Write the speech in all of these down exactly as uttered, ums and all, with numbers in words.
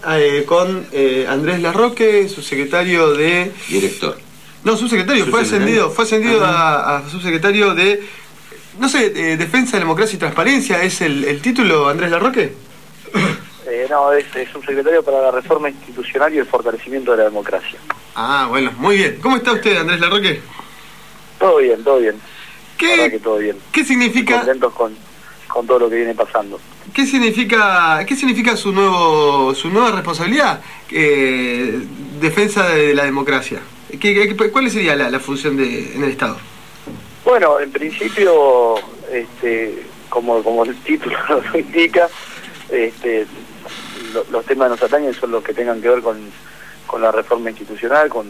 Eh, con eh, Andrés Larroque, subsecretario de... Director. No, subsecretario, fue ascendido, fue ascendido a, a subsecretario de... No sé, eh, Defensa, Democracia y Transparencia, ¿es el, el título, Andrés Larroque? Eh, no, es, es subsecretario para la reforma institucional y el fortalecimiento de la democracia. Ah, bueno, muy bien. ¿Cómo está usted, Andrés Larroque? Todo bien, todo bien. ¿Qué, la verdad que todo bien. ¿qué significa...? Contentos con, con todo lo que viene pasando. ¿Qué significa qué significa su nuevo su nueva responsabilidad? Eh, defensa de la democracia. ¿Qué, qué, ¿Cuál sería la, la función de, en el Estado? Bueno, en principio, este, como, como el título lo indica, este, lo, los temas que nos atañen son los que tengan que ver con, con la reforma institucional, con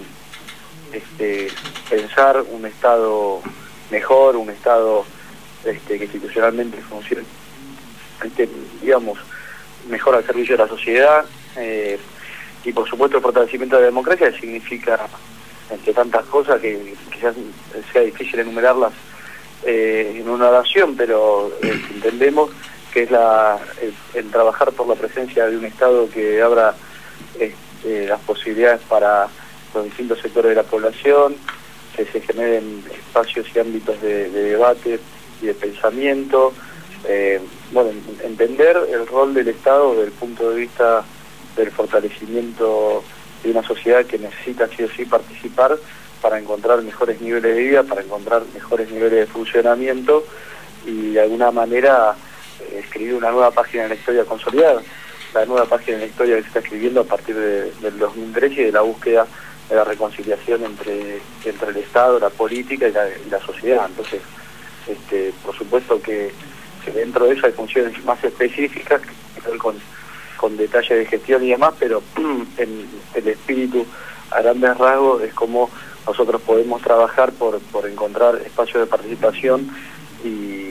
este, pensar un Estado mejor, un Estado este, que institucionalmente funcione, este, digamos, mejor al servicio de la sociedad, eh, y por supuesto el fortalecimiento de la democracia, que significa, entre tantas cosas que quizás sea difícil enumerarlas eh, en una oración, pero eh, entendemos que es la el, el trabajar por la presencia de un Estado que abra este, las posibilidades para los distintos sectores de la población, que se generen espacios y ámbitos de, de debate y de pensamiento, eh, bueno, entender el rol del Estado desde el punto de vista del fortalecimiento de una sociedad que necesita sí o sí participar para encontrar mejores niveles de vida, para encontrar mejores niveles de funcionamiento y de alguna manera eh, escribir una nueva página en la historia consolidada, la nueva página en la historia que se está escribiendo a partir de, del dos mil trece y de la búsqueda de la reconciliación entre, entre el Estado, la política y la, y la sociedad. Entonces, este, por supuesto que, que dentro de eso hay funciones más específicas que tienen que ver con, con detalles de gestión y demás, pero en el espíritu a grandes rasgos es como nosotros podemos trabajar por, por encontrar espacios de participación y,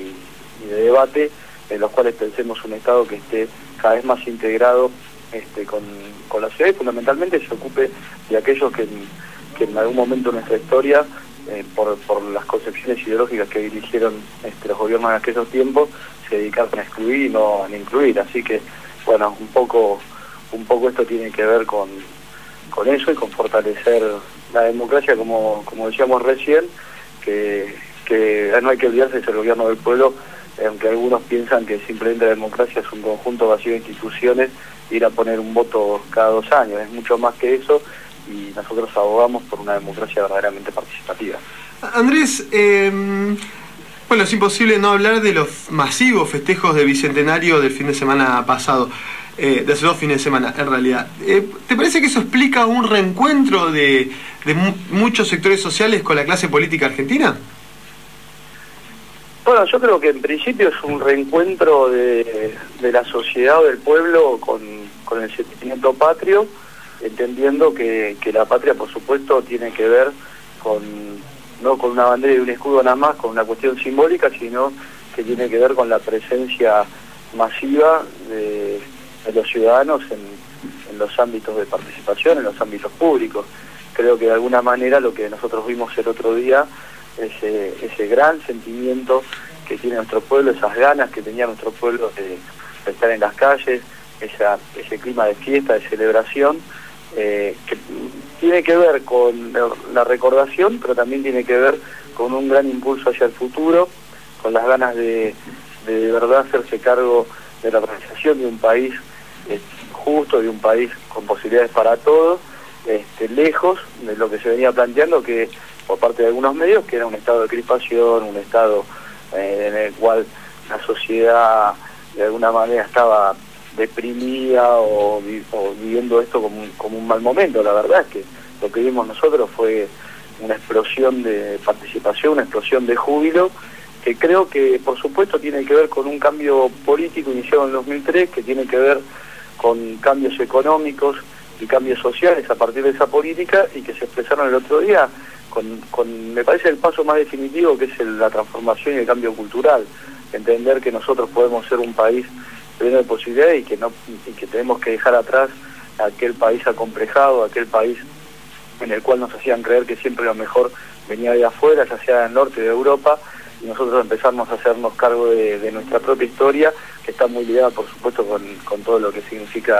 y de debate en los cuales pensemos un Estado que esté cada vez más integrado este, con, con la sociedad y fundamentalmente se ocupe de aquellos que, que en algún momento de nuestra historia, eh, por, por las concepciones ideológicas que dirigieron este, los gobiernos en aquellos tiempos, se dedicaron a excluir y no a incluir. Así que, bueno, un poco, un poco esto tiene que ver con, con eso y con fortalecer la democracia, como, como decíamos recién, que, que no hay que olvidarse de ser el gobierno del pueblo, aunque algunos piensan que simplemente la democracia es un conjunto vacío de instituciones, ir a poner un voto cada dos años, es mucho más que eso y nosotros abogamos por una democracia verdaderamente participativa. Andrés, eh, bueno, es imposible no hablar de los masivos festejos de Bicentenario del fin de semana pasado, eh, de hace dos fines de semana en realidad. Eh, ¿Te parece que eso explica un reencuentro de, de mu muchos sectores sociales con la clase política argentina? Bueno, yo creo que en principio es un reencuentro de, de la sociedad o del pueblo con, con el sentimiento patrio, entendiendo que, que la patria, por supuesto, tiene que ver con no con una bandera y un escudo nada más, con una cuestión simbólica, sino que tiene que ver con la presencia masiva de, de los ciudadanos en, en los ámbitos de participación, en los ámbitos públicos. Creo que de alguna manera lo que nosotros vimos el otro día, ese, ese gran sentimiento que tiene nuestro pueblo, esas ganas que tenía nuestro pueblo de, de estar en las calles, esa, ese clima de fiesta, de celebración, eh, que tiene que ver con la recordación, pero también tiene que ver con un gran impulso hacia el futuro, con las ganas de de, de verdad hacerse cargo de la organización de un país eh, justo, de un país con posibilidades para todos, este, lejos de lo que se venía planteando, que por parte de algunos medios, que era un estado de crispación, un estado eh, en el cual la sociedad de alguna manera estaba deprimida o, o viviendo esto como un, como un mal momento. La verdad es que lo que vimos nosotros fue una explosión de participación, una explosión de júbilo, que creo que por supuesto tiene que ver con un cambio político iniciado en el dos mil tres, que tiene que ver con cambios económicos y cambios sociales a partir de esa política, y que se expresaron el otro día con, con me parece el paso más definitivo, que es el, la transformación y el cambio cultural. Entender que nosotros podemos ser un país lleno de posibilidades y que no y que tenemos que dejar atrás aquel país acomplejado, aquel país en el cual nos hacían creer que siempre lo mejor venía de afuera, ya sea del norte de Europa, y nosotros empezamos a hacernos cargo de, de nuestra propia historia, que está muy ligada por supuesto con, con todo lo que significa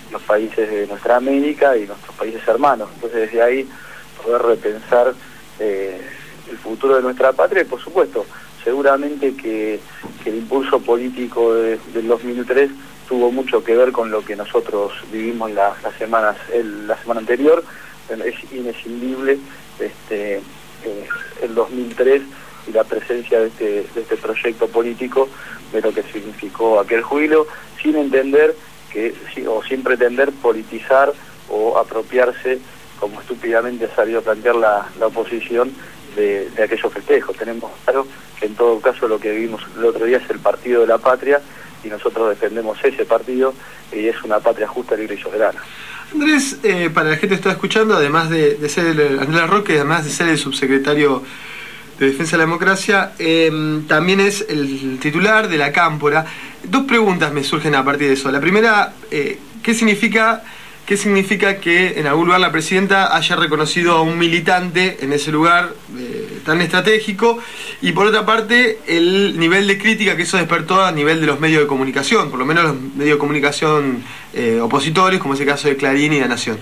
los países de nuestra América y nuestros países hermanos. Entonces desde ahí poder repensar eh, el futuro de nuestra patria y por supuesto seguramente que, que el impulso político de, del dos mil tres tuvo mucho que ver con lo que nosotros vivimos la, las semanas, el, la semana anterior. Es inescindible este, eh, el dos mil tres y la presencia de este, de este proyecto político, de lo que significó aquel jubilo, sin entender que, o sin pretender politizar o apropiarse, como estúpidamente ha salido a plantear la, la oposición, de, de aquellos festejos. Tenemos claro que en todo caso lo que vivimos el otro día es el partido de la patria, y nosotros defendemos ese partido, y es una patria justa, libre y soberana. Andrés, eh, para la gente que está escuchando, además de, de ser el, Andrés Roque, además de ser el subsecretario de Defensa de la Democracia, eh, también es el titular de la Cámpora. Dos preguntas me surgen a partir de eso. La primera, eh, ¿qué significa, qué significa que en algún lugar la presidenta haya reconocido a un militante en ese lugar eh, tan estratégico? Y por otra parte, el nivel de crítica que eso despertó a nivel de los medios de comunicación, por lo menos los medios de comunicación eh, opositores, como es el caso de Clarín y La Nación.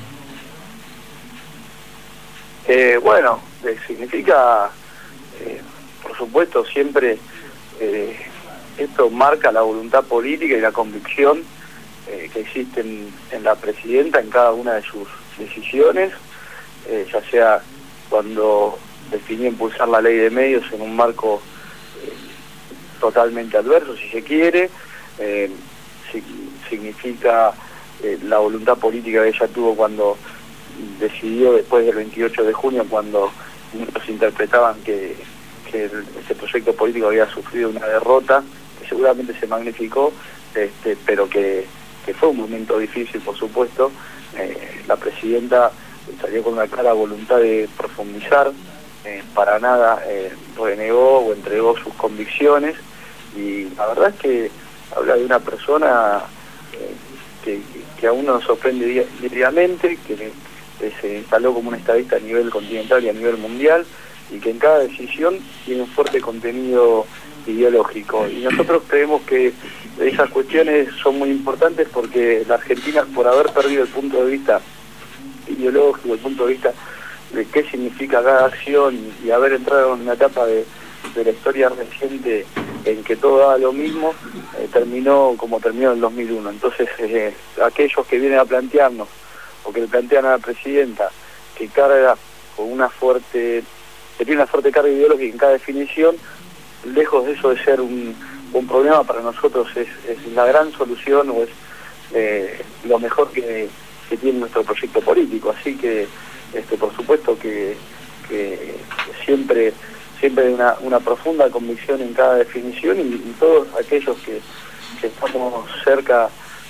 Eh, bueno, eh, significa... Eh, por supuesto, siempre eh, esto marca la voluntad política y la convicción eh, que existe en, en la presidenta en cada una de sus decisiones, eh, ya sea cuando definió impulsar la ley de medios en un marco eh, totalmente adverso, si se quiere, eh, si, significa eh, la voluntad política que ella tuvo cuando decidió después del veintiocho de junio, cuando muchos interpretaban que, que el, este proyecto político había sufrido una derrota, que seguramente se magnificó, este, pero que, que fue un momento difícil, por supuesto. Eh, la presidenta salió con una clara voluntad de profundizar, eh, para nada eh, renegó o entregó sus convicciones, y la verdad es que habla de una persona eh, que, que a uno nos sorprende diariamente, que se instaló como un estadista a nivel continental y a nivel mundial, y que en cada decisión tiene un fuerte contenido ideológico. Y nosotros creemos que esas cuestiones son muy importantes porque la Argentina, por haber perdido el punto de vista ideológico, el punto de vista de qué significa cada acción, y haber entrado en una etapa de, de la historia reciente en que todo da lo mismo, eh, terminó como terminó en el dos mil uno. Entonces, eh, aquellos que vienen a plantearnos o que le plantean a la presidenta que carga con una fuerte, que tiene una fuerte carga ideológica en cada definición, lejos de eso de ser un, un problema para nosotros, es, es la gran solución, o es eh, lo mejor que, que tiene nuestro proyecto político. Así que, este, por supuesto que, que siempre siempre hay una, una profunda convicción en cada definición, y, y todos aquellos que, que estamos cerca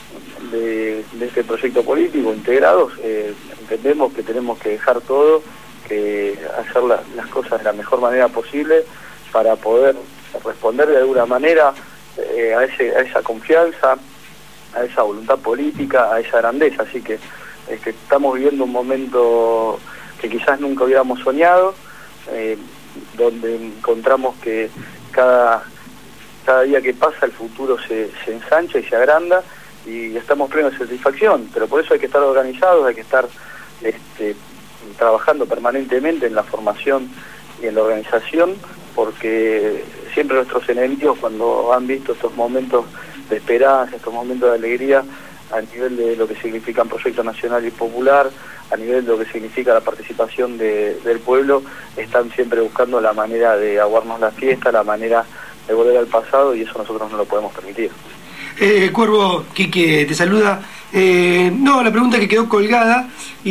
De, de este proyecto político, integrados, eh, entendemos que tenemos que dejar todo, que hacer la, las cosas de la mejor manera posible para poder responder de alguna manera eh, a, ese, a esa confianza, a esa voluntad política, a esa grandeza. Así que, es que estamos viviendo un momento que quizás nunca hubiéramos soñado, eh, donde encontramos que cada, cada día que pasa el futuro se, se ensancha y se agranda, y estamos plenos de satisfacción, pero por eso hay que estar organizados, hay que estar este, trabajando permanentemente en la formación y en la organización, porque siempre nuestros enemigos, cuando han visto estos momentos de esperanza, estos momentos de alegría, a nivel de lo que significan proyecto nacional y popular, a nivel de lo que significa la participación de, del pueblo, están siempre buscando la manera de aguarnos la fiesta, la manera de volver al pasado, y eso nosotros no lo podemos permitir. Eh, Cuervo, Quique te saluda. Eh, no, la pregunta que quedó colgada,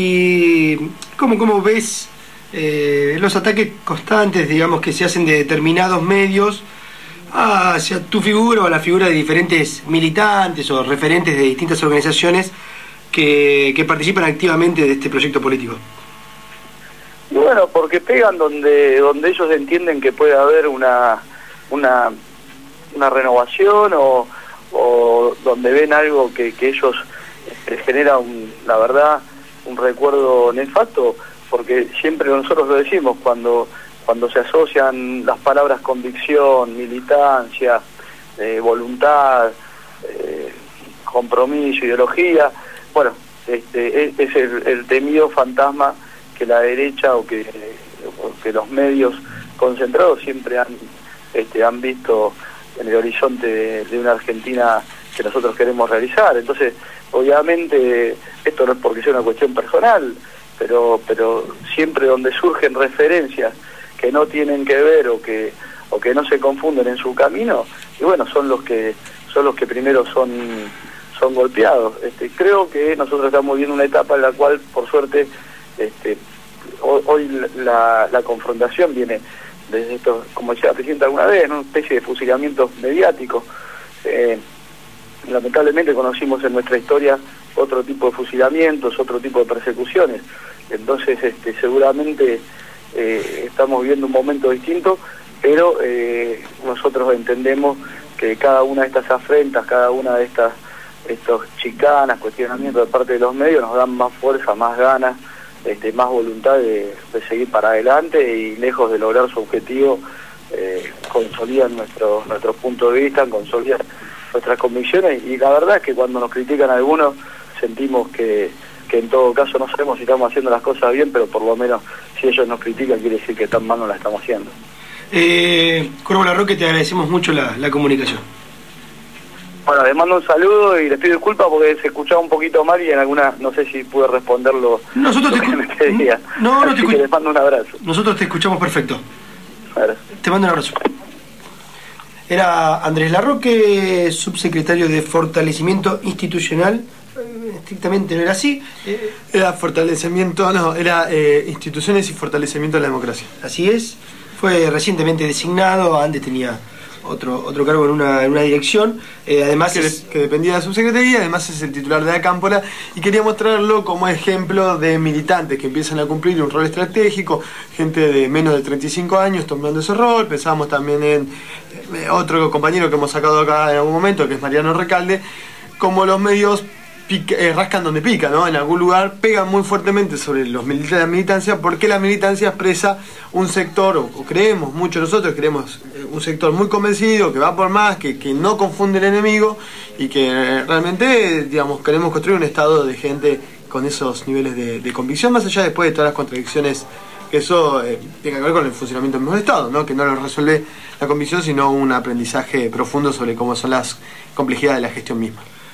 y ¿cómo, cómo ves eh, los ataques constantes, digamos, que se hacen de determinados medios hacia tu figura o la figura de diferentes militantes o referentes de distintas organizaciones que, que participan activamente de este proyecto político? Bueno, porque pegan donde donde ellos entienden que puede haber una una, una renovación, o o donde ven algo que, que ellos les genera, un, la verdad, un recuerdo nefasto, porque siempre nosotros lo decimos, cuando cuando se asocian las palabras convicción, militancia, eh, voluntad, eh, compromiso, ideología, bueno, este, es, es el, el temido fantasma que la derecha o que, o que los medios concentrados siempre han, este, han visto en el horizonte de, de una Argentina que nosotros queremos realizar. Entonces, obviamente, esto no es porque sea una cuestión personal, pero pero siempre donde surgen referencias que no tienen que ver o que o que no se confunden en su camino, y bueno, son los que son los que primero son son golpeados. Este, creo que nosotros estamos viendo una etapa en la cual, por suerte, este, hoy, hoy la, la confrontación viene desde esto, como decía la presidenta alguna vez, ¿no? Una especie de fusilamientos mediáticos. Eh, lamentablemente conocimos en nuestra historia otro tipo de fusilamientos, otro tipo de persecuciones. Entonces, este, seguramente eh, estamos viviendo un momento distinto, pero eh, nosotros entendemos que cada una de estas afrentas, cada una de estas estos chicanas, cuestionamientos de parte de los medios nos dan más fuerza, más ganas, este, más voluntad de, de seguir para adelante, y lejos de lograr su objetivo, eh, consolidan nuestro, nuestro punto de vista, consolidan nuestras convicciones, y la verdad es que cuando nos critican algunos sentimos que, que en todo caso no sabemos si estamos haciendo las cosas bien, pero por lo menos si ellos nos critican quiere decir que tan mal no la estamos haciendo. Eh, Cuervo Larroque, te agradecemos mucho la, la comunicación. Bueno, les mando un saludo y les pido disculpas porque se escuchaba un poquito mal y en alguna, no sé si pude responderlo. Nosotros lo te que me pedía. No, no Así te que les mando un abrazo. Nosotros te escuchamos perfecto. Gracias. Te mando un abrazo. Era Andrés Larroque, subsecretario de Fortalecimiento Institucional. Eh, estrictamente no era así. Eh, Era fortalecimiento, no, era eh, instituciones y fortalecimiento de la democracia. Así es. Fue recientemente designado, antes tenía otro otro cargo en una, en una dirección, eh, además que, es, que dependía de la subsecretaría, además es el titular de la Cámpora, y quería mostrarlo como ejemplo de militantes que empiezan a cumplir un rol estratégico, gente de menos de treinta y cinco años tomando ese rol. Pensábamos también en eh, otro compañero que hemos sacado acá en algún momento, que es Mariano Recalde, como los medios pica, eh, rascan donde pica, ¿no? En algún lugar pegan muy fuertemente sobre los milita la militancia, porque la militancia expresa un sector, o, o creemos, muchos nosotros creemos, eh, un sector muy convencido, que va por más, que, que no confunde el enemigo, y que eh, realmente, digamos, queremos construir un estado de gente con esos niveles de, de convicción, más allá después de todas las contradicciones que eso eh, tenga que ver con el funcionamiento del mismo Estado, ¿no? Que no lo resuelve la convicción, sino un aprendizaje profundo sobre cómo son las complejidades de la gestión misma.